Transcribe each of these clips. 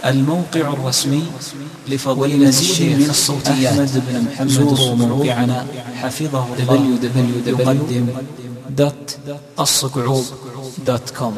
الموقع الرسمي لفضيلة الشيخ من الصوتيات أحمد بن محمد. زوروا موقعنا حفظه الله www.الصقعوب.com.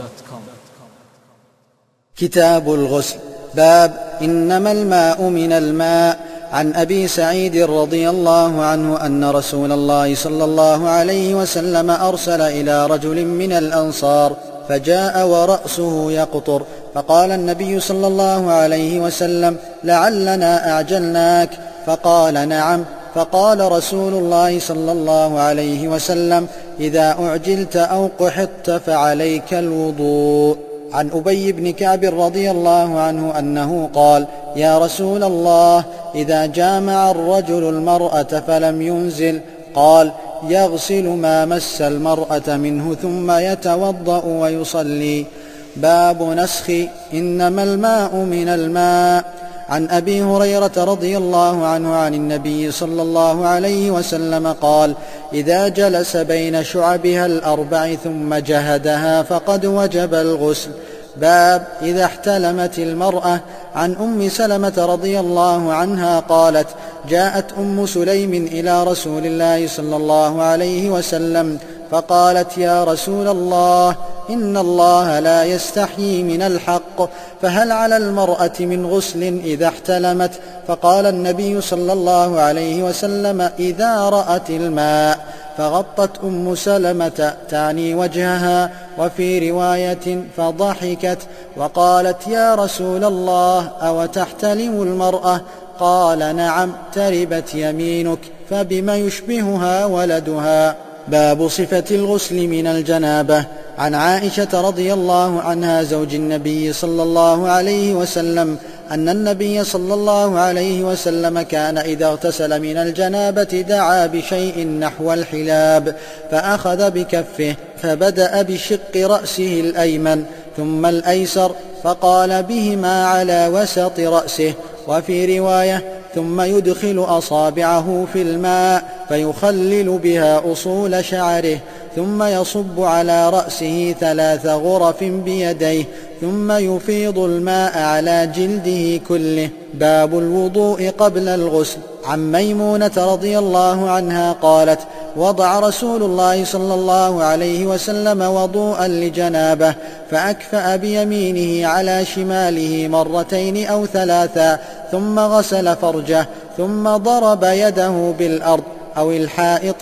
كتاب الغسل. باب إنما الماء من الماء. عن أبي سعيد رضي الله عنه أن رسول الله صلى الله عليه وسلم أرسل إلى رجل من الأنصار فجاء ورأسه يقطر، فقال النبي صلى الله عليه وسلم: لعلنا أعجلناك؟ فقال: نعم. فقال رسول الله صلى الله عليه وسلم: إذا أعجلت أو قحطت فعليك الوضوء. عن أبي بن كعب رضي الله عنه أنه قال: يا رسول الله، إذا جامع الرجل المرأة فلم ينزل، قال: يغسل ما مس المرأة منه ثم يتوضأ ويصلي. باب نسخ إنما الماء من الماء. عن أبي هريرة رضي الله عنه عن النبي صلى الله عليه وسلم قال: إذا جلس بين شعبها الأربع ثم جهدها فقد وجب الغسل. باب إذا احتلمت المرأة. عن أم سلمة رضي الله عنها قالت: جاءت أم سليم إلى رسول الله صلى الله عليه وسلم فقالت: يا رسول الله، إن الله لا يستحيي من الحق، فهل على المرأة من غسل إذا احتلمت؟ فقال النبي صلى الله عليه وسلم: إذا رأت الماء. فغطت أم سلمة تعني وجهها، وفي رواية فضحكت وقالت: يا رسول الله، أو تحتلم المرأة؟ قال: نعم، تربت يمينك. فبما يشبهها ولدها. باب صفة الغسل من الجنابة. عن عائشة رضي الله عنها زوج النبي صلى الله عليه وسلم أن النبي صلى الله عليه وسلم كان إذا اغتسل من الجنابة دعا بشيء نحو الحلاب، فأخذ بكفه فبدأ بشق رأسه الأيمن ثم الأيسر، فقال بهما على وسط رأسه. وفي رواية: ثم يدخل أصابعه في الماء فيخلل بها أصول شعره، ثم يصب على رأسه 3 غرف بيديه، ثم يفيض الماء على جلده كله. باب الوضوء قبل الغسل. عن ميمونة رضي الله عنها قالت: وضع رسول الله صلى الله عليه وسلم وضوءا لجنابه، فأكفأ بيمينه على شماله 2 أو 3، ثم غسل فرجه، ثم ضرب يده بالأرض أو الحائط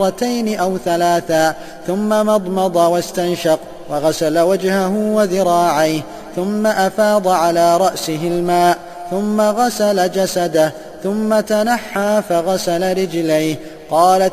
2 أو 3، ثم مضمض واستنشق، وغسل وجهه وذراعيه، ثم أفاض على رأسه الماء، ثم غسل جسده، ثم تنحى فغسل رجليه. قالت: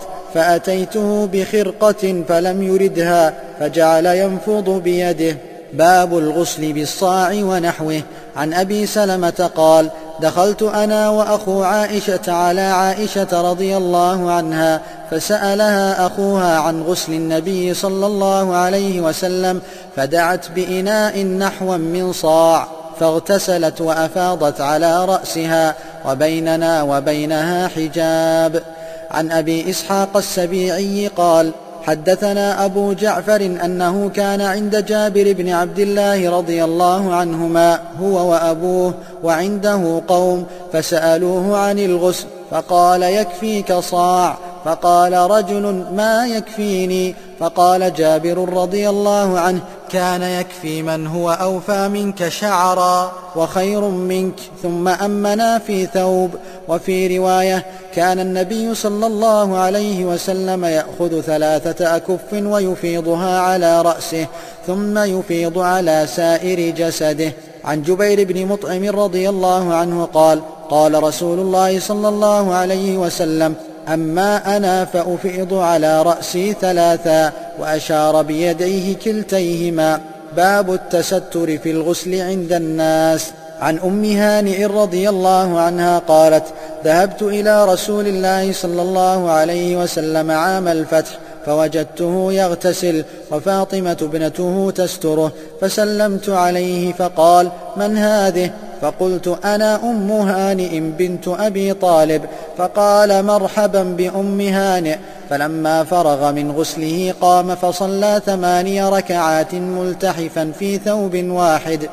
فأتيته بخرقة فلم يردها، فجعل ينفض بيده. باب الغسل بالصاع ونحوه. عن أبي سلمة قال: دخلت أنا وأخو عائشة على عائشة رضي الله عنها، فسألها أخوها عن غسل النبي صلى الله عليه وسلم، فدعت بإناء نحوا من صاع، فاغتسلت وأفاضت على رأسها، وبيننا وبينها حجاب. عن أبي إسحاق السبيعي قال: حدثنا أبو جعفر أنه كان عند جابر بن عبد الله رضي الله عنهما هو وأبوه وعنده قوم، فسألوه عن الغسل، فقال: يكفيك صاع. فقال رجل: ما يكفيني؟ فقال جابر رضي الله عنه: كان يكفي من هو أوفى منك شعرا وخير منك. ثم أمنا في ثوب. وفي رواية: كان النبي صلى الله عليه وسلم يأخذ 3 أكف ويفيضها على رأسه، ثم يفيض على سائر جسده. عن جبير بن مطعم رضي الله عنه قال: قال رسول الله صلى الله عليه وسلم: أما أنا فأفيض على رأسي 3، وأشار بيديه كلتيهما. باب التستر في الغسل عند الناس. عن أم هانئ رضي الله عنها قالت: ذهبت إلى رسول الله صلى الله عليه وسلم عام الفتح، فوجدته يغتسل وفاطمة ابنته تستره، فسلمت عليه فقال: من هذه؟ فقلت: أنا أم هانئ بنت أبي طالب. فقال: مرحبا بأم هانئ. فلما فرغ من غسله قام فصلى 8 ركعات ملتحفا في ثوب واحد.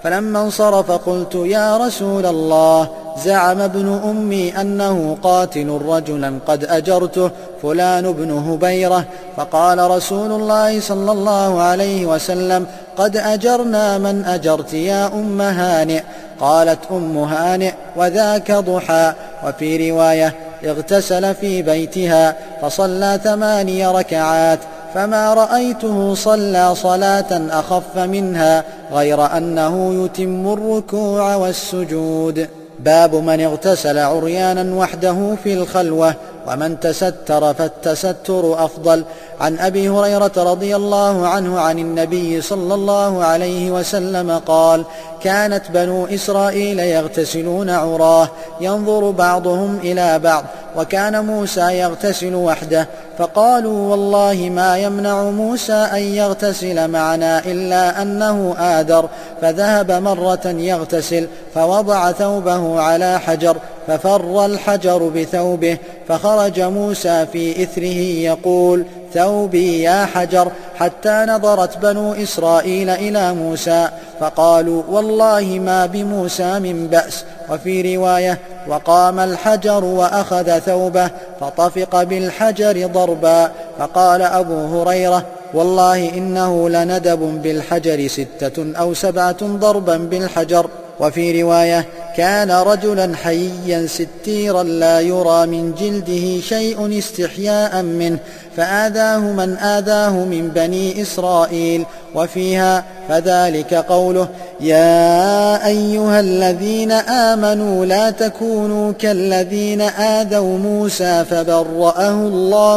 فلما انصرف قلت يا رسول الله زعم ابن أمي أنه قاتل رجلا قد أجرته فلان بن هبيرة. فقال رسول الله صلى الله عليه وسلم قد أجرنا من أجرت يا أم هانئ. قالت أم هانئ وذاك ضحى. وفي رواية اغتسل في بيتها فصلى 8 ركعات فما رأيته صلى صلاة أخف منها غير أنه يتم الركوع والسجود. باب من اغتسل عريانا وحده في الخلوة ومن تستر فالتستر أفضل. عن أبي هريرة رضي الله عنه عن النبي صلى الله عليه وسلم قال كانت بنو إسرائيل يغتسلون عراه ينظر بعضهم إلى بعض وكان موسى يغتسل وحده فقالوا والله ما يمنع موسى أن يغتسل معنا إلا أنه آدر. فذهب مرة يغتسل فوضع ثوبه على حجر ففر الحجر بثوبه فخرج موسى في إثره يقول ثوبي يا حجر حتى نظرت بنو إسرائيل إلى موسى فقالوا والله ما بموسى من بأس. وفي رواية وقام الحجر وأخذ ثوبه فطفق بالحجر ضربا. فقال أبو هريرة والله إنه لندب بالحجر 6 أو 7 ضربا بالحجر. وفي رواية كان رجلا حييا ستيرا لا يرى من جلده شيء استحياء منه فآذاه من آذاه من بني إسرائيل. وفيها فذلك قوله يا أيها الذين آمنوا لا تكونوا كالذين آذوا موسى فبرأه الله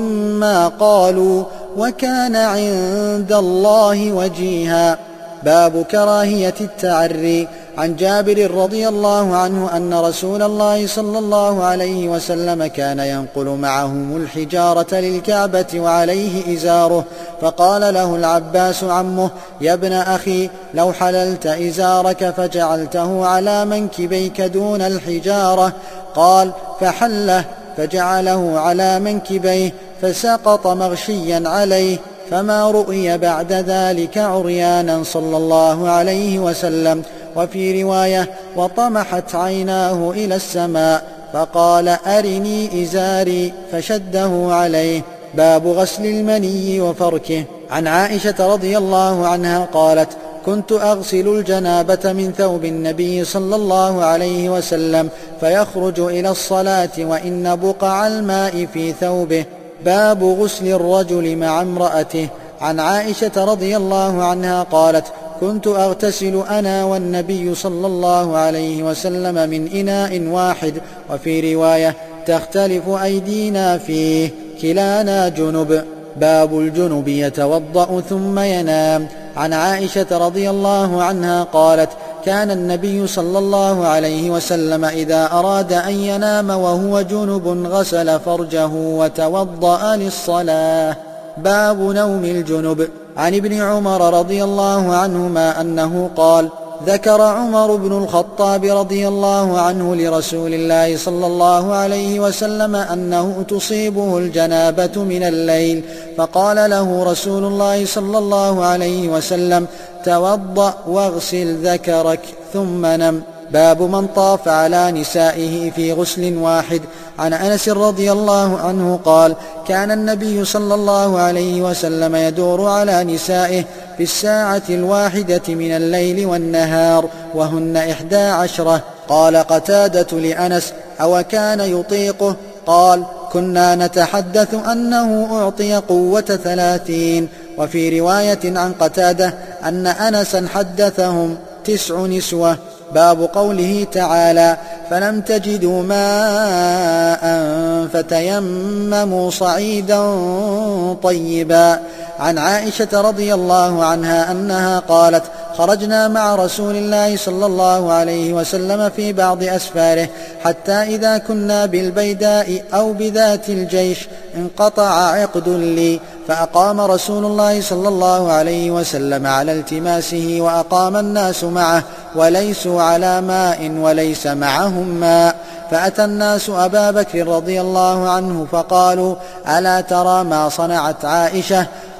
مما قالوا وكان عند الله وجيها. باب كراهية التعري. عن جابر رضي الله عنه أن رسول الله صلى الله عليه وسلم كان ينقل معهم الحجارة للكعبة وعليه إزاره فقال له العباس عمه يا ابن أخي لو حللت إزارك فجعلته على منكبيك دون الحجارة. قال فحله فجعله على منكبيه فسقط مغشيا عليه فما رؤي بعد ذلك عريانا صلى الله عليه وسلم. وفي رواية وطمحت عيناه إلى السماء فقال أرني إزاري فشده عليه. باب غسل المني وفركه. عن عائشة رضي الله عنها قالت كنت أغسل الجنابة من ثوب النبي صلى الله عليه وسلم فيخرج إلى الصلاة وإن بقع الماء في ثوبه. باب غسل الرجل مع امرأته. عن عائشة رضي الله عنها قالت كنت أغتسل أنا والنبي صلى الله عليه وسلم من إناء واحد. وفي رواية تختلف أيدينا فيه كلانا جنب. باب الجنب يتوضأ ثم ينام. عن عائشة رضي الله عنها قالت كان النبي صلى الله عليه وسلم إذا أراد أن ينام وهو جنب غسل فرجه وتوضأ للصلاة. باب نوم الجنب. عن ابن عمر رضي الله عنهما أنه قال ذكر عمر بن الخطاب رضي الله عنه لرسول الله صلى الله عليه وسلم أنه تصيبه الجنابة من الليل فقال له رسول الله صلى الله عليه وسلم توضأ واغسل ذكرك ثم نم. باب من طاف على نسائه في غسل واحد. عن أنس رضي الله عنه قال كان النبي صلى الله عليه وسلم يدور على نسائه في الساعة الواحدة من الليل والنهار وهن 11. قال قتادة لأنس أو كان يطيقه؟ قال كنا نتحدث أنه أعطي قوة 30. وفي رواية عن قتادة أن أنسا حدثهم 9 نسوة. باب قوله تعالى فلم تجدوا ماء فتيمموا صعيدا طيبا. عن عائشة رضي الله عنها أنها قالت خرجنا مع رسول الله صلى الله عليه وسلم في بعض أسفاره حتى إذا كنا بالبيداء أو بذات الجيش انقطع عقد لي فأقام رسول الله صلى الله عليه وسلم على التماسه وأقام الناس معه وليسوا على ماء وليس معهم ماء. فأتى الناس أبا بكر رضي الله عنه فقالوا ألا ترى ما صنعت عائشة؟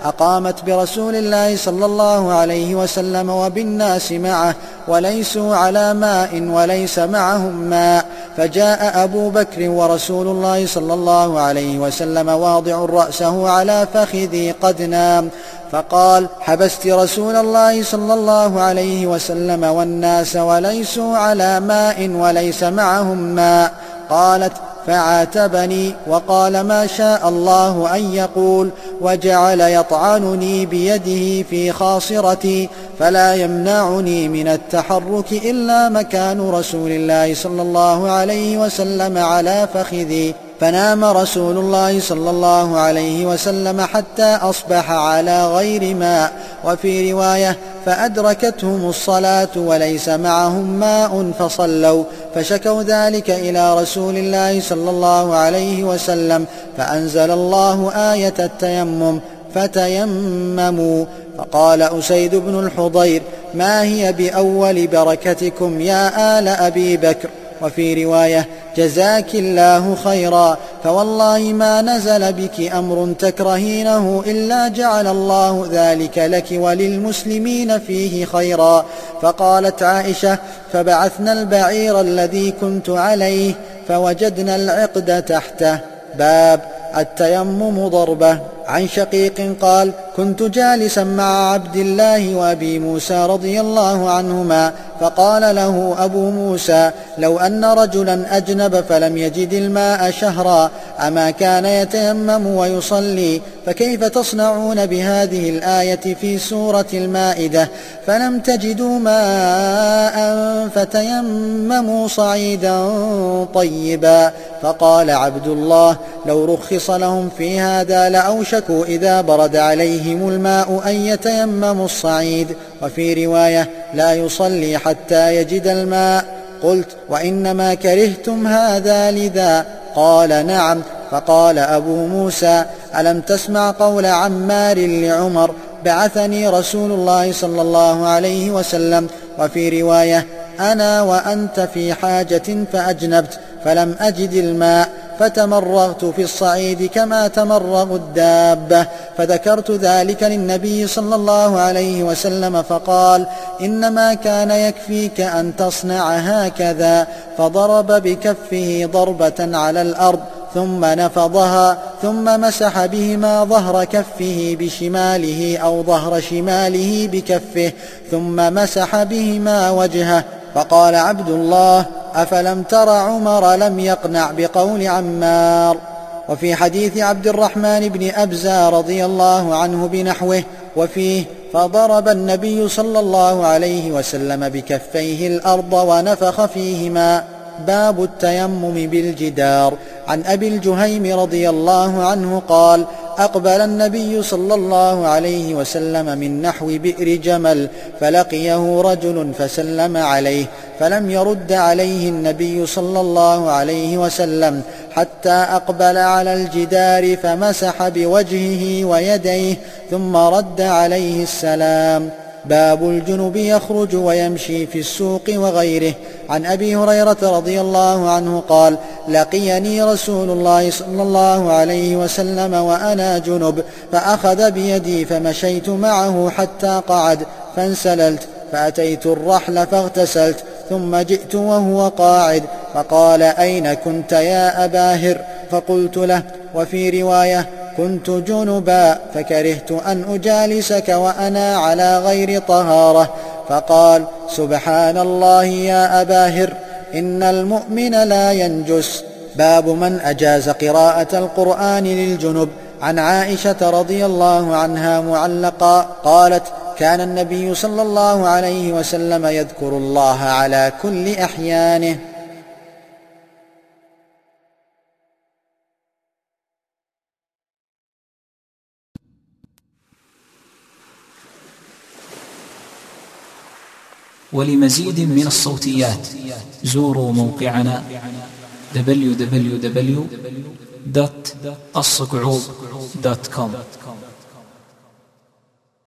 أقامت برسول الله صلى الله عليه وسلم وبالناس معه وليسوا على ماء وليس معهم ماء، فجاء أبو بكر ورسول الله صلى الله عليه وسلم واضع رأسه على فخذي قد نام، فقال: حبست رسول الله صلى الله عليه وسلم والناس وليسوا على ماء وليس معهم ماء. قالت: فعاتبني وقال: ما شاء الله أن يقول، وجعل يطعنني بيده في خاصرتي، فلا يمنعني من التحرك إلا مكان رسول الله صلى الله عليه وسلم على فخذي. فنام رسول الله صلى الله عليه وسلم حتى أصبح على غير ماء. وفي رواية: فأدركتهم الصلاة وليس معهم ماء فصلوا، فشكوا ذلك إلى رسول الله صلى الله عليه وسلم، فأنزل الله آية التيمم: فتيمموا. فقال أسيد بن الحضير: ما هي بأول بركتكم يا آل أبي بكر؟ وفي رواية: جزاك الله خيرا، فوالله ما نزل بك أمر تكرهينه إلا جعل الله ذلك لك وللمسلمين فيه خيرا. فقالت عائشة: فبعثنا البعير الذي كنت عليه فوجدنا العقد تحته. باب التيمم ضربة. عن شقيق قال: كنت جالسا مع عبد الله وأبي موسى رضي الله عنهما، فقال له أبو موسى: لو أن رجلا أجنب فلم يجد الماء شهرا أما كان يتيمم ويصلي؟ فكيف تصنعون بهذه الآية في سورة المائدة: فلم تجدوا ماء فتيمموا صعيدا طيبا؟ فقال عبد الله: لو رخص لهم في هذا لأوشكوا إذا برد عليهم الماء أن يتيمموا الصعيد. وفي رواية: لا يصلي حتى يجد الماء. قلت: وإنما كرهتم هذا لذا؟ قال: نعم. فقال أبو موسى: ألم تسمع قول عمار لعمر: بعثني رسول الله صلى الله عليه وسلم. وفي رواية: أنا وأنت في حاجة فأجنبت فلم أجد الماء فتمرغت في الصعيد كما تمرغ الدابة. فذكرت ذلك للنبي صلى الله عليه وسلم فقال: إنما كان يكفيك أن تصنع هكذا. فضرب بكفه ضربة على الأرض ثم نفضها، ثم مسح بهما ظهر كفه بشماله أو ظهر شماله بكفه، ثم مسح بهما وجهه. فقال عبد الله: أفلم تر عمر لم يقنع بقول عمار. وفي حديث عبد الرحمن بن أبزة رضي الله عنه بنحوه، وفيه: فضرب النبي صلى الله عليه وسلم بكفيه الأرض ونفخ فيهما. باب التيمم بالجدار. عن أبي الجهيم رضي الله عنه قال: أقبل النبي صلى الله عليه وسلم من نحو بئر جمل، فلقيه رجل فسلم عليه، فلم يرد عليه النبي صلى الله عليه وسلم حتى أقبل على الجدار فمسح بوجهه ويديه ثم رد عليه السلام. باب الجنب يخرج ويمشي في السوق وغيره. عن أبي هريرة رضي الله عنه قال: لقيني رسول الله صلى الله عليه وسلم وأنا جنب، فأخذ بيدي فمشيت معه حتى قعد، فانسللت، فأتيت الرحل فاغتسلت، ثم جئت وهو قاعد، فقال: أين كنت يا أبا هر؟ فقلت له. وفي رواية: كنت جنبا فكرهت أن أجالسك وأنا على غير طهارة. فقال: سبحان الله يا أبا هر، إن المؤمن لا ينجس. باب من أجاز قراءة القرآن للجنب. عن عائشة رضي الله عنها معلقا قالت: كان النبي صلى الله عليه وسلم يذكر الله على كل أحيانه. ولمزيد من الصوتيات زوروا موقعنا www.الصقعود.com.